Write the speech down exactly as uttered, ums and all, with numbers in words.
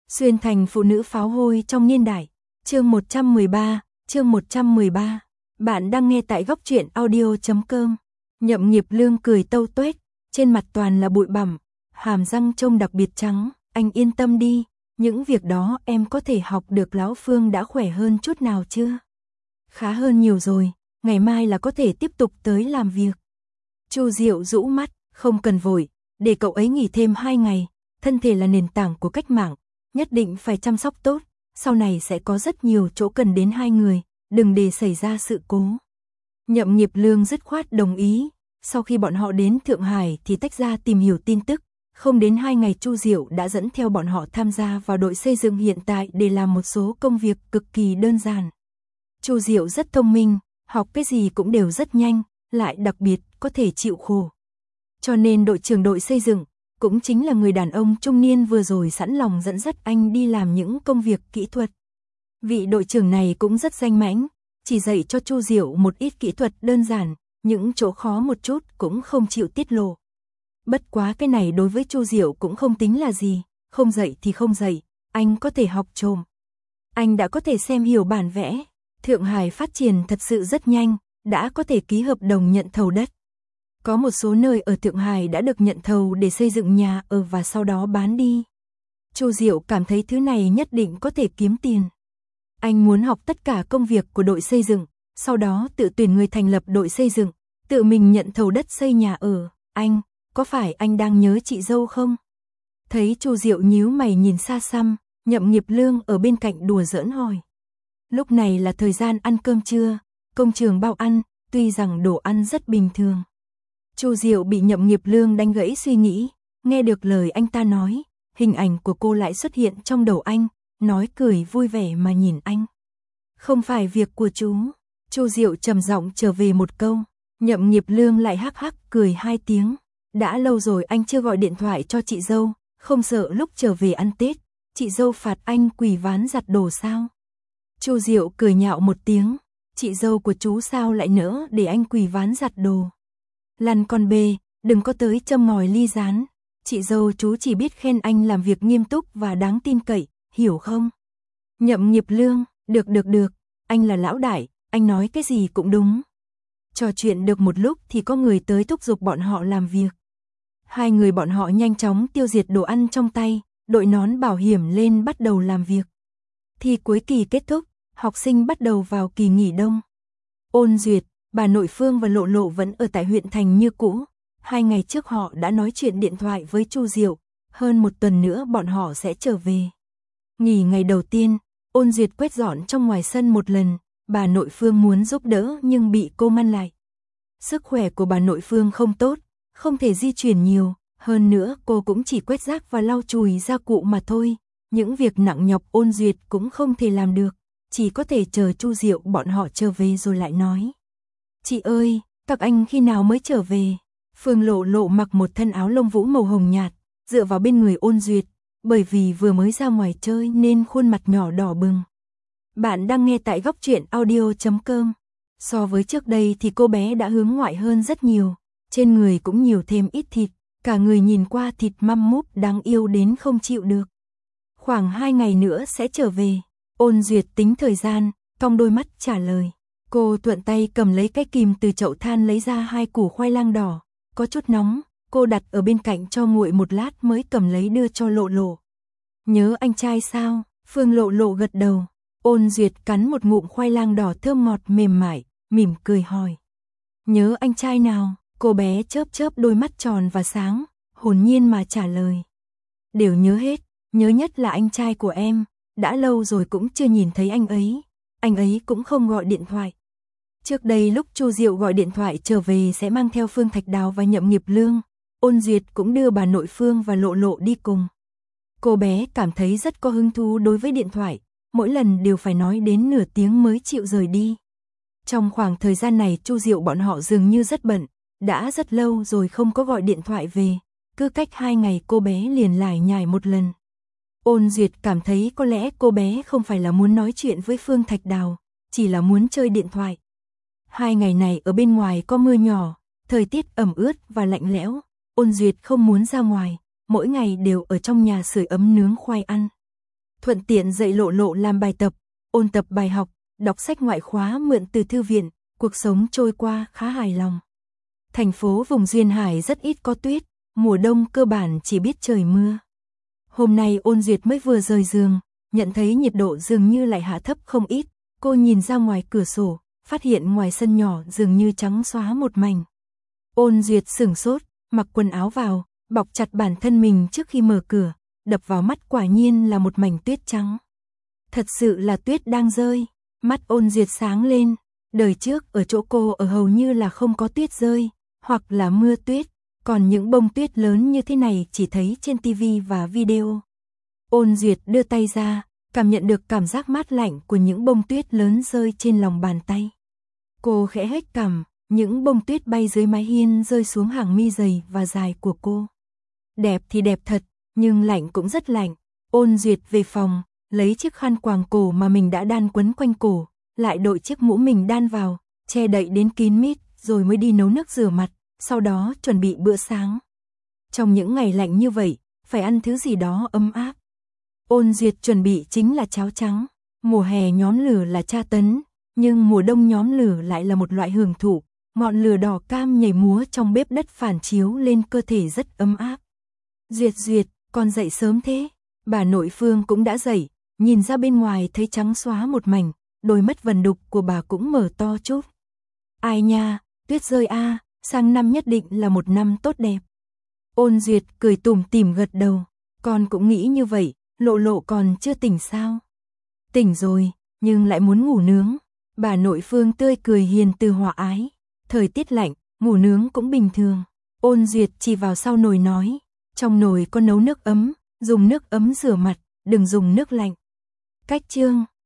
Xuyên thành phụ nữ pháo hôi trong niên đại. Chương một trăm mười ba, chương một trăm mười ba. Bạn đang nghe tại góc truyện audio chấm com. Nhậm Nghiệp Lương cười tâu tuét, trên mặt toàn là bụi bặm, hàm răng trông đặc biệt trắng, anh yên tâm đi, những việc đó em có thể học được. Lão Phương đã khỏe hơn chút nào chưa? Khá hơn nhiều rồi, ngày mai là có thể tiếp tục tới làm việc. Chu Diệu rũ mắt, không cần vội, để cậu ấy nghỉ thêm hai ngày, thân thể là nền tảng của cách mạng, nhất định phải chăm sóc tốt, sau này sẽ có rất nhiều chỗ cần đến hai người, đừng để xảy ra sự cố. Nhậm Nghiệp Lương dứt khoát đồng ý, sau khi bọn họ đến Thượng Hải thì tách ra tìm hiểu tin tức, không đến hai ngày Chu Diệu đã dẫn theo bọn họ tham gia vào đội xây dựng hiện tại để làm một số công việc cực kỳ đơn giản. Chu Diệu rất thông minh, học cái gì cũng đều rất nhanh, lại đặc biệt có thể chịu khổ. Cho nên đội trưởng đội xây dựng cũng chính là người đàn ông trung niên vừa rồi sẵn lòng dẫn dắt anh đi làm những công việc kỹ thuật. Vị đội trưởng này cũng rất danh mãnh, chỉ dạy cho Chu Diệu một ít kỹ thuật đơn giản, những chỗ khó một chút cũng không chịu tiết lộ. Bất quá cái này đối với Chu Diệu cũng không tính là gì, không dạy thì không dạy, anh có thể học trộm. Anh đã có thể xem hiểu bản vẽ, Thượng Hải phát triển thật sự rất nhanh, đã có thể ký hợp đồng nhận thầu đất. Có một số nơi ở Thượng Hải đã được nhận thầu để xây dựng nhà ở và sau đó bán đi. Chu Diệu cảm thấy thứ này nhất định có thể kiếm tiền. Anh muốn học tất cả công việc của đội xây dựng, sau đó tự tuyển người thành lập đội xây dựng, tự mình nhận thầu đất xây nhà ở. Anh, có phải anh đang nhớ chị dâu không? Thấy Chu Diệu nhíu mày nhìn xa xăm, Nhậm Nghiệp Lương ở bên cạnh đùa giỡn hỏi. Lúc này là thời gian ăn cơm trưa, công trường bao ăn, tuy rằng đồ ăn rất bình thường. Chu Diệu bị Nhậm Nghiệp Lương đánh gãy suy nghĩ, nghe được lời anh ta nói, hình ảnh của cô lại xuất hiện trong đầu anh, nói cười vui vẻ mà nhìn anh. Không phải việc của chú. Chu Diệu trầm giọng trở về một câu, Nhậm Nghiệp Lương lại hắc hắc cười hai tiếng. Đã lâu rồi anh chưa gọi điện thoại cho chị dâu, không sợ lúc trở về ăn Tết, chị dâu phạt anh quỳ ván giặt đồ sao? Chu Diệu cười nhạo một tiếng, chị dâu của chú sao lại nỡ để anh quỳ ván giặt đồ? Lăn con bê, đừng có tới châm ngòi ly gián, chị dâu chú chỉ biết khen anh làm việc nghiêm túc và đáng tin cậy, hiểu không? Nhậm Nghiệp Lương, được được được, anh là lão đại, anh nói cái gì cũng đúng. Trò chuyện được một lúc thì có người tới thúc giục bọn họ làm việc. Hai người bọn họ nhanh chóng tiêu diệt đồ ăn trong tay, đội nón bảo hiểm lên bắt đầu làm việc. Thi cuối kỳ kết thúc, học sinh bắt đầu vào kỳ nghỉ đông. Ôn Duyệt, bà nội Phương và Lộ Lộ vẫn ở tại huyện thành như cũ. Hai ngày trước họ đã nói chuyện điện thoại với Chu Diệu, hơn một tuần nữa bọn họ sẽ trở về. Nghỉ ngày đầu tiên, Ôn Duyệt quét dọn trong ngoài sân một lần, bà nội Phương muốn giúp đỡ nhưng bị cô ngăn lại. Sức khỏe của bà nội Phương không tốt, không thể di chuyển nhiều, hơn nữa cô cũng chỉ quét rác và lau chùi gia cụ mà thôi. Những việc nặng nhọc Ôn Duyệt cũng không thể làm được, chỉ có thể chờ Chu Diệu bọn họ trở về rồi lại nói. Chị ơi, các anh khi nào mới trở về? Phương Lộ Lộ mặc một thân áo lông vũ màu hồng nhạt, dựa vào bên người Ôn Duyệt, bởi vì vừa mới ra ngoài chơi nên khuôn mặt nhỏ đỏ bừng. Bạn đang nghe tại góc truyện audio chấm com. So với trước đây thì cô bé đã hướng ngoại hơn rất nhiều, trên người cũng nhiều thêm ít thịt, cả người nhìn qua thịt măm múp đáng yêu đến không chịu được. Khoảng hai ngày nữa sẽ trở về. Ôn Duyệt tính thời gian, cong đôi mắt trả lời. Cô thuận tay cầm lấy cái kìm từ chậu than lấy ra hai củ khoai lang đỏ, có chút nóng, cô đặt ở bên cạnh cho nguội một lát mới cầm lấy đưa cho Lộ Lộ. Nhớ anh trai sao? Phương Lộ Lộ gật đầu. Ôn Duyệt cắn một ngụm khoai lang đỏ thơm ngọt mềm mại, mỉm cười hỏi. Nhớ anh trai nào? Cô bé chớp chớp đôi mắt tròn và sáng, hồn nhiên mà trả lời. Đều nhớ hết, nhớ nhất là anh trai của em, đã lâu rồi cũng chưa nhìn thấy anh ấy, anh ấy cũng không gọi điện thoại. Trước đây lúc Chu Diệu gọi điện thoại trở về sẽ mang theo Phương Thạch Đào và Nhậm Nghiệp Lương, Ôn Duyệt cũng đưa bà nội Phương và Lộ Lộ đi cùng. Cô bé cảm thấy rất có hứng thú đối với điện thoại, mỗi lần đều phải nói đến nửa tiếng mới chịu rời đi. Trong khoảng thời gian này Chu Diệu bọn họ dường như rất bận, đã rất lâu rồi không có gọi điện thoại về, cứ cách hai ngày cô bé liền lải nhải một lần. Ôn Duyệt cảm thấy có lẽ cô bé không phải là muốn nói chuyện với Phương Thạch Đào, chỉ là muốn chơi điện thoại. Hai ngày này ở bên ngoài có mưa nhỏ, thời tiết ẩm ướt và lạnh lẽo, Ôn Duyệt không muốn ra ngoài, mỗi ngày đều ở trong nhà sưởi ấm nướng khoai ăn. thuận tiện dạy Lộ Lộ làm bài tập, ôn tập bài học, đọc sách ngoại khóa mượn từ thư viện, cuộc sống trôi qua khá hài lòng. Thành phố vùng duyên hải rất ít có tuyết, mùa đông cơ bản chỉ biết trời mưa. Hôm nay Ôn Duyệt mới vừa rời giường, nhận thấy nhiệt độ dường như lại hạ thấp không ít, cô nhìn ra ngoài cửa sổ, phát hiện ngoài sân nhỏ dường như trắng xóa một mảnh. Ôn Duyệt sửng sốt, mặc quần áo vào, bọc chặt bản thân mình trước khi mở cửa, đập vào mắt quả nhiên là một mảnh tuyết trắng. Thật sự là tuyết đang rơi, mắt Ôn Duyệt sáng lên, đời trước ở chỗ cô ở hầu như là không có tuyết rơi, hoặc là mưa tuyết, còn những bông tuyết lớn như thế này chỉ thấy trên tivi và video. Ôn Duyệt đưa tay ra, cảm nhận được cảm giác mát lạnh của những bông tuyết lớn rơi trên lòng bàn tay. Cô khẽ hếch cằm, những bông tuyết bay dưới mái hiên rơi xuống hàng mi dày và dài của cô. Đẹp thì đẹp thật, nhưng lạnh cũng rất lạnh. Ôn Duyệt về phòng, lấy chiếc khăn quàng cổ mà mình đã đan quấn quanh cổ, lại đội chiếc mũ mình đan vào, che đậy đến kín mít, rồi mới đi nấu nước rửa mặt, sau đó chuẩn bị bữa sáng. Trong những ngày lạnh như vậy, phải ăn thứ gì đó ấm áp. Ôn Duyệt chuẩn bị chính là cháo trắng. Mùa hè nhóm lửa là tra tấn, nhưng mùa đông nhóm lửa lại là một loại hưởng thụ. Ngọn lửa đỏ cam nhảy múa trong bếp đất phản chiếu lên cơ thể rất ấm áp. Duyệt Duyệt, con dậy sớm thế. Bà nội Phương cũng đã dậy, nhìn ra bên ngoài thấy trắng xóa một mảnh, đôi mắt vần đục của bà cũng mở to chút. Ai nha, tuyết rơi a, sang năm nhất định là một năm tốt đẹp. Ôn Duyệt cười tủm tỉm gật đầu, con cũng nghĩ như vậy. Lộ Lộ còn chưa tỉnh sao? Tỉnh rồi, nhưng lại muốn ngủ nướng. Bà nội Phương tươi cười hiền từ hòa ái. Thời tiết lạnh, ngủ nướng cũng bình thường. Ôn Duyệt chỉ vào sau nồi nói, trong nồi có nấu nước ấm, dùng nước ấm rửa mặt, đừng dùng nước lạnh. Cách chương